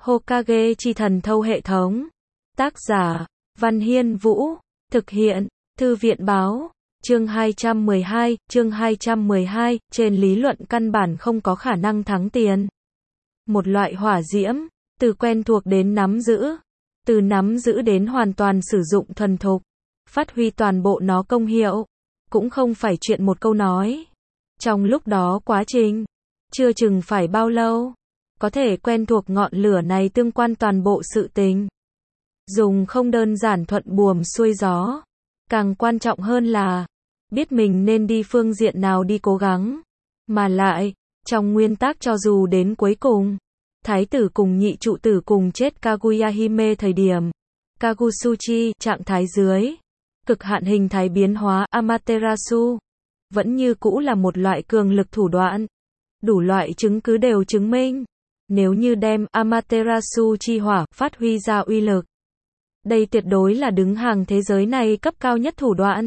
Hokage chi thần thâu hệ thống. Tác giả, Văn Hiên Vũ. Thực hiện, Thư viện Báo. Chương 212, trên lý luận căn bản không có khả năng thắng tiền. Một loại hỏa diễm, từ quen thuộc đến nắm giữ, từ nắm giữ đến hoàn toàn sử dụng thuần thục, phát huy toàn bộ nó công hiệu, cũng không phải chuyện một câu nói. Trong lúc đó quá trình, chưa chừng phải bao lâu, có thể quen thuộc ngọn lửa này tương quan toàn bộ sự tình. Dùng không đơn giản thuận buồm xuôi gió, càng quan trọng hơn là biết mình nên đi phương diện nào đi cố gắng, mà lại, trong nguyên tắc cho dù đến cuối cùng, thái tử cùng nhị trụ tử cùng chết Kaguya Hime thời điểm, Kagusuchi, trạng thái dưới, cực hạn hình thái biến hóa Amaterasu, vẫn như cũ là một loại cường lực thủ đoạn. Đủ loại chứng cứ đều chứng minh, nếu như đem Amaterasu chi hỏa phát huy ra uy lực, đây tuyệt đối là đứng hàng thế giới này cấp cao nhất thủ đoạn.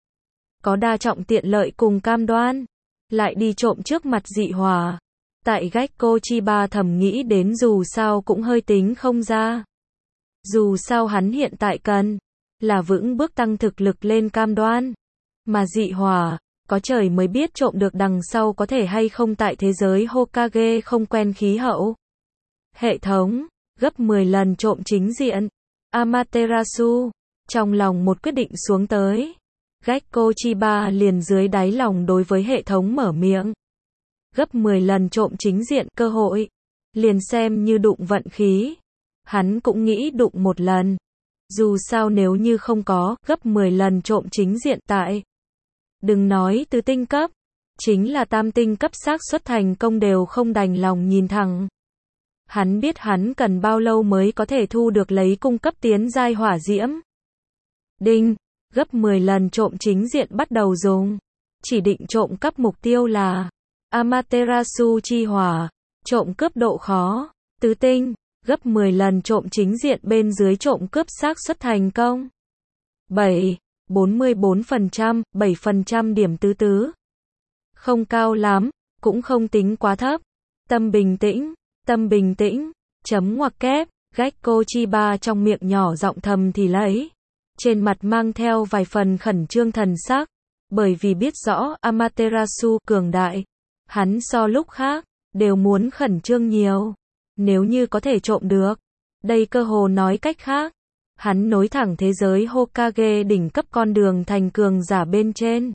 Có đa trọng tiện lợi cùng cam đoan, lại đi trộm trước mặt dị hỏa. Tại Gekko Chiba thầm nghĩ đến dù sao cũng hơi tính không ra. Dù sao hắn hiện tại cần là vững bước tăng thực lực lên cam đoan. Mà dị hỏa, có trời mới biết trộm được đằng sau có thể hay không tại thế giới Hokage không quen khí hậu. Hệ thống, gấp 10 lần trộm chính diện. Amaterasu, trong lòng một quyết định xuống tới. Gekko Chiba liền dưới đáy lòng đối với hệ thống mở miệng. Gấp 10 lần trộm chính diện cơ hội, liền xem như đụng vận khí. Hắn cũng nghĩ đụng một lần. Dù sao nếu như không có, gấp 10 lần trộm chính diện tại. Đừng nói tứ tinh cấp, chính là tam tinh cấp xác suất thành công đều không đành lòng nhìn thẳng. Hắn biết hắn cần bao lâu mới có thể thu được lấy cung cấp tiến giai hỏa diễm. Đinh, gấp 10 lần trộm chính diện bắt đầu dùng. Chỉ định trộm cắp mục tiêu là Amaterasu chi hỏa, trộm cướp độ khó, tứ tinh, gấp 10 lần trộm chính diện bên dưới trộm cướp xác suất thành công. 44%, 7% điểm tứ. Không cao lắm, cũng không tính quá thấp. Tâm bình tĩnh, chấm ngoặc kép, Gekko Chiba trong miệng nhỏ giọng thầm thì lấy. Trên mặt mang theo vài phần khẩn trương thần sắc, bởi vì biết rõ Amaterasu cường đại. Hắn so lúc khác, đều muốn khẩn trương nhiều. Nếu như có thể trộm được, đây cơ hồ nói cách khác. Hắn nối thẳng thế giới Hokage đỉnh cấp con đường thành cường giả bên trên.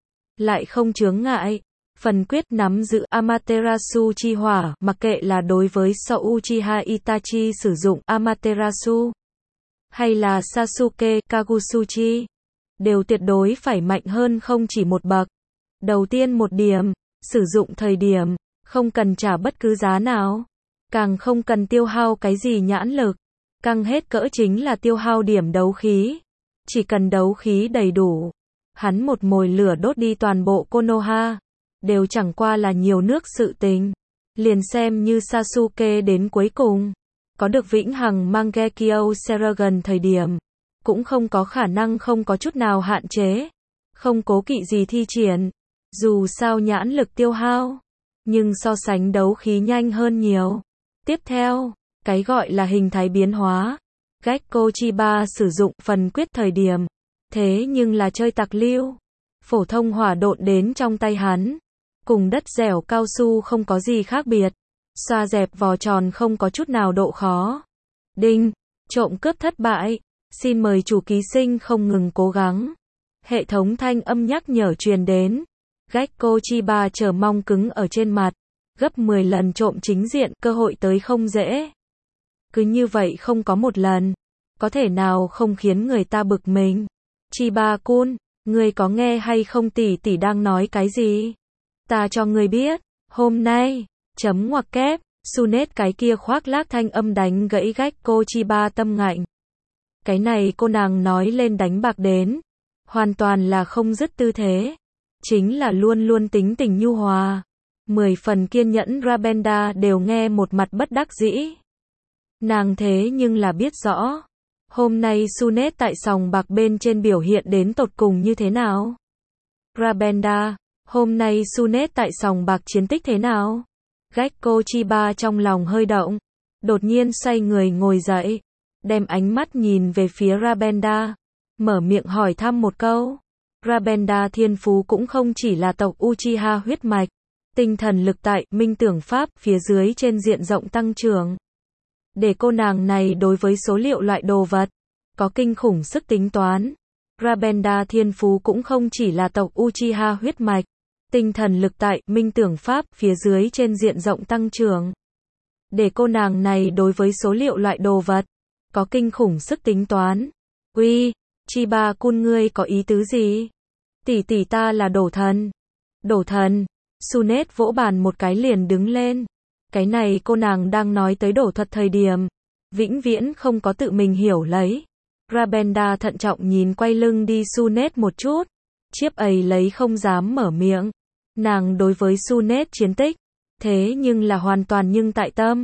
Lại không chướng ngại. Phần quyết nắm giữ Amaterasu chi hỏa, mặc kệ là đối với Sou Uchiha Itachi sử dụng Amaterasu, hay là Sasuke Kagusuchi, đều tuyệt đối phải mạnh hơn không chỉ một bậc. Đầu tiên một điểm, sử dụng thời điểm, không cần trả bất cứ giá nào, càng không cần tiêu hao cái gì nhãn lực, căng hết cỡ chính là tiêu hao điểm đấu khí. Chỉ cần đấu khí đầy đủ, hắn một mồi lửa đốt đi toàn bộ Konoha, đều chẳng qua là nhiều nước sự tình. Liền xem như Sasuke đến cuối cùng, có được vĩnh hằng Mangekyo Sharingan thời điểm, cũng không có khả năng không có chút nào hạn chế, không cố kỵ gì thi triển. Dù sao nhãn lực tiêu hao, nhưng so sánh đấu khí nhanh hơn nhiều. Tiếp theo, cái gọi là hình thái biến hóa, Gekko Chiba sử dụng phần quyết thời điểm, thế nhưng là chơi tặc lưu. Phổ thông hỏa độn đến trong tay hắn, cùng đất dẻo cao su không có gì khác biệt, xoa dẹp vò tròn không có chút nào độ khó. Đinh, trộm cướp thất bại, xin mời chủ ký sinh không ngừng cố gắng. Hệ thống thanh âm nhắc nhở truyền đến. Gekko Chiba chờ mong cứng ở trên mặt, gấp 10 lần trộm chính diện, cơ hội tới không dễ. Cứ như vậy không có một lần, có thể nào không khiến người ta bực mình. Chiba-kun, ngươi có nghe hay không, tỷ tỷ đang nói cái gì? Ta cho ngươi biết, hôm nay, chấm ngoặc kép, Sunet cái kia khoác lác thanh âm đánh gãy Gekko Chiba tâm ngạnh. Cái này cô nàng nói lên đánh bạc đến, hoàn toàn là không dứt tư thế, chính là luôn luôn tính tình nhu hòa. 10 phần kiên nhẫn Rabenda đều nghe một mặt bất đắc dĩ. Nàng thế nhưng là biết rõ, hôm nay Sunet tại sòng bạc bên trên biểu hiện đến tột cùng như thế nào. Rabenda, hôm nay Sunet tại sòng bạc chiến tích thế nào? Gekko Chiba trong lòng hơi động. đột nhiên xoay người ngồi dậy, đem ánh mắt nhìn về phía Rabenda, mở miệng hỏi thăm một câu. Rabenda thiên phú cũng không chỉ là tộc Uchiha huyết mạch, tinh thần lực tại minh tưởng pháp phía dưới trên diện rộng tăng trưởng. Để cô nàng này đối với số liệu loại đồ vật có kinh khủng sức tính toán. Rabenda thiên phú cũng không chỉ là tộc Uchiha huyết mạch, tinh thần lực tại minh tưởng pháp phía dưới trên diện rộng tăng trưởng. Để cô nàng này đối với số liệu loại đồ vật có kinh khủng sức tính toán. Uy, Chiba-kun ngươi có ý tứ gì? Tỷ tỷ ta là đổ thần. Đổ thần? Tsunade vỗ bàn một cái liền đứng lên. Cái này cô nàng đang nói tới đổ thuật thời điểm, vĩnh viễn không có tự mình hiểu lấy. Rabenda thận trọng nhìn quay lưng đi Tsunade một chút, chiếp ấy lấy không dám mở miệng. Nàng đối với Tsunade chiến tích, thế nhưng là hoàn toàn nhưng tại tâm.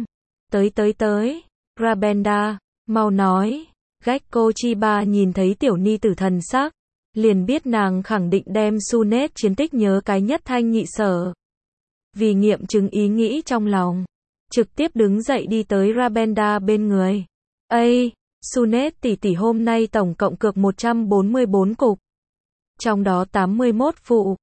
Tới, Rabenda, mau nói. Gekko Chiba nhìn thấy tiểu ni tử thần sắc, liền biết nàng khẳng định đem Tsunade chiến tích nhớ cái nhất thanh nhị sở. Vì nghiệm chứng ý nghĩ trong lòng, trực tiếp đứng dậy đi tới Rabenda bên người. Ây, Tsunade tỷ tỷ hôm nay tổng cộng cược 144 cục. Trong đó 81 phụ,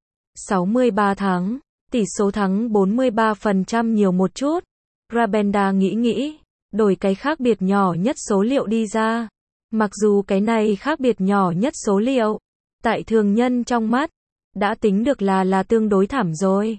63 thắng, tỷ số thắng 43% nhiều một chút. Rabenda nghĩ, đổi cái khác biệt nhỏ nhất số liệu đi ra. Mặc dù cái này khác biệt nhỏ nhất số liệu, tại thường nhân trong mắt, đã tính được là tương đối thảm rồi.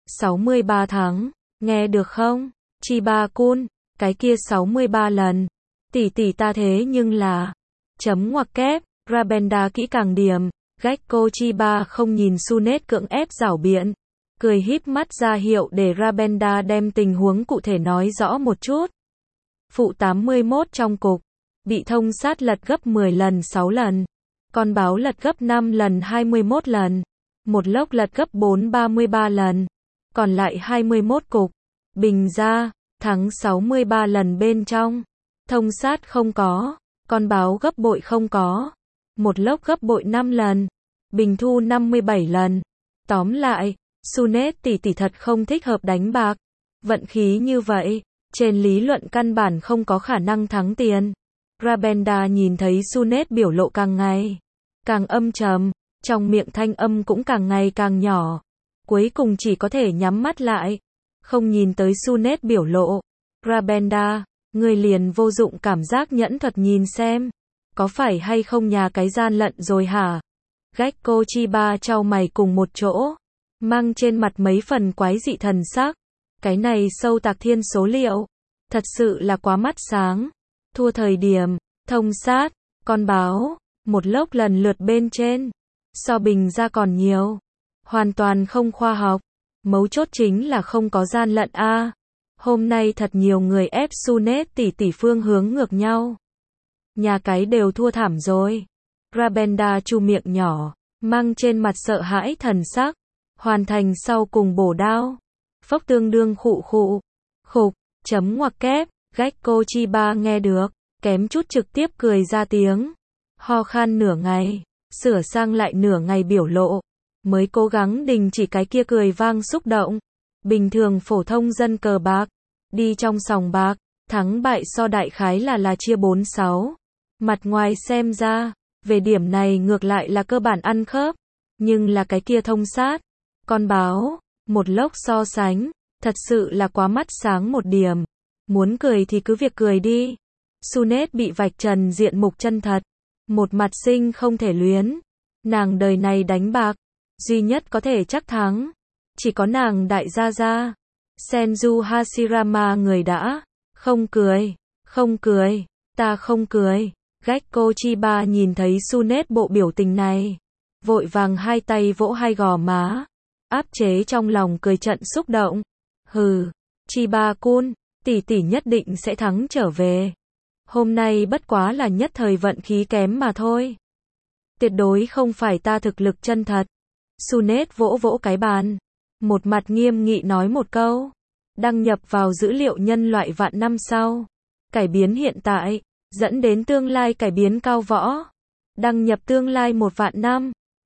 63 tháng, nghe được không? Chiba-kun, cái kia 63 lần. Tỷ tỷ ta thế nhưng là... Chấm ngoặc kép, Rabenda kỹ càng điểm. Gekko Chiba không nhìn Tsunade cưỡng ép giảo biện. Cười híp mắt ra hiệu để Rabenda đem tình huống cụ thể nói rõ một chút. Phụ 81 trong cục, bị thông sát lật gấp 10 lần 6 lần. Con báo lật gấp 5 lần 21 lần. Một lốc lật gấp 4 33 lần. Còn lại 21 cục. Bình ra, thắng 63 lần bên trong. Thông sát không có. Con báo gấp bội không có. Một lốc gấp bội 5 lần. Bình thu 57 lần. Tóm lại, Tsunade tỷ tỷ thật không thích hợp đánh bạc. Vận khí như vậy, trên lý luận căn bản không có khả năng thắng tiền. Rabenda nhìn thấy Tsunade biểu lộ càng ngày càng âm trầm, trong miệng thanh âm cũng càng ngày càng nhỏ. Cuối cùng chỉ có thể nhắm mắt lại, không nhìn tới Tsunade biểu lộ. Rabenda, ngươi liền vô dụng cảm giác nhẫn thuật nhìn xem, có phải hay không nhà cái gian lận rồi hả? Gekko Chiba chau mày cùng một chỗ, mang trên mặt mấy phần quái dị thần sắc. Cái này sâu tạc thiên số liệu, thật sự là quá mắt sáng. Thua thời điểm, thông sát, con báo, một lốc lần lượt bên trên, so bình ra còn nhiều. Hoàn toàn không khoa học. Mấu chốt chính là không có gian lận a. Hôm nay thật nhiều người ép Tsunade tỷ phương hướng ngược nhau. Nhà cái đều thua thảm rồi. Rabenda chu miệng nhỏ, mang trên mặt sợ hãi thần sắc. Hoàn thành sau cùng bổ đao. Phốc tương đương khục, chấm ngoặc kép. Gekko Chiba nghe được, kém chút trực tiếp cười ra tiếng. Ho khan nửa ngày, sửa sang lại nửa ngày biểu lộ, mới cố gắng đình chỉ cái kia cười vang xúc động. Bình thường phổ thông dân cờ bạc, đi trong sòng bạc, thắng bại so đại khái là chia 4-6. Mặt ngoài xem ra, về điểm này ngược lại là cơ bản ăn khớp, nhưng là cái kia thông sát, con báo, một lốc so sánh, thật sự là quá mắt sáng một điểm. Muốn cười thì cứ việc cười đi. Tsunade bị vạch trần diện mục chân thật, một mặt sinh không thể luyến. Nàng đời này đánh bạc, duy nhất có thể chắc thắng, chỉ có nàng đại gia gia. Senju Hashirama người đã, không cười, ta không cười. Gekko Chiba nhìn thấy Tsunade bộ biểu tình này, vội vàng hai tay vỗ hai gò má, áp chế trong lòng cười trận xúc động. Hừ, Chiba-kun, tỷ tỷ nhất định sẽ thắng trở về. Hôm nay bất quá là nhất thời vận khí kém mà thôi. Tuyệt đối không phải ta thực lực chân thật. Tsunade vỗ vỗ cái bàn, một mặt nghiêm nghị nói một câu. Đăng nhập vào dữ liệu nhân loại vạn năm sau. Cải biến hiện tại, dẫn đến tương lai cải biến cao võ. Đăng nhập tương lai 1 vạn năm.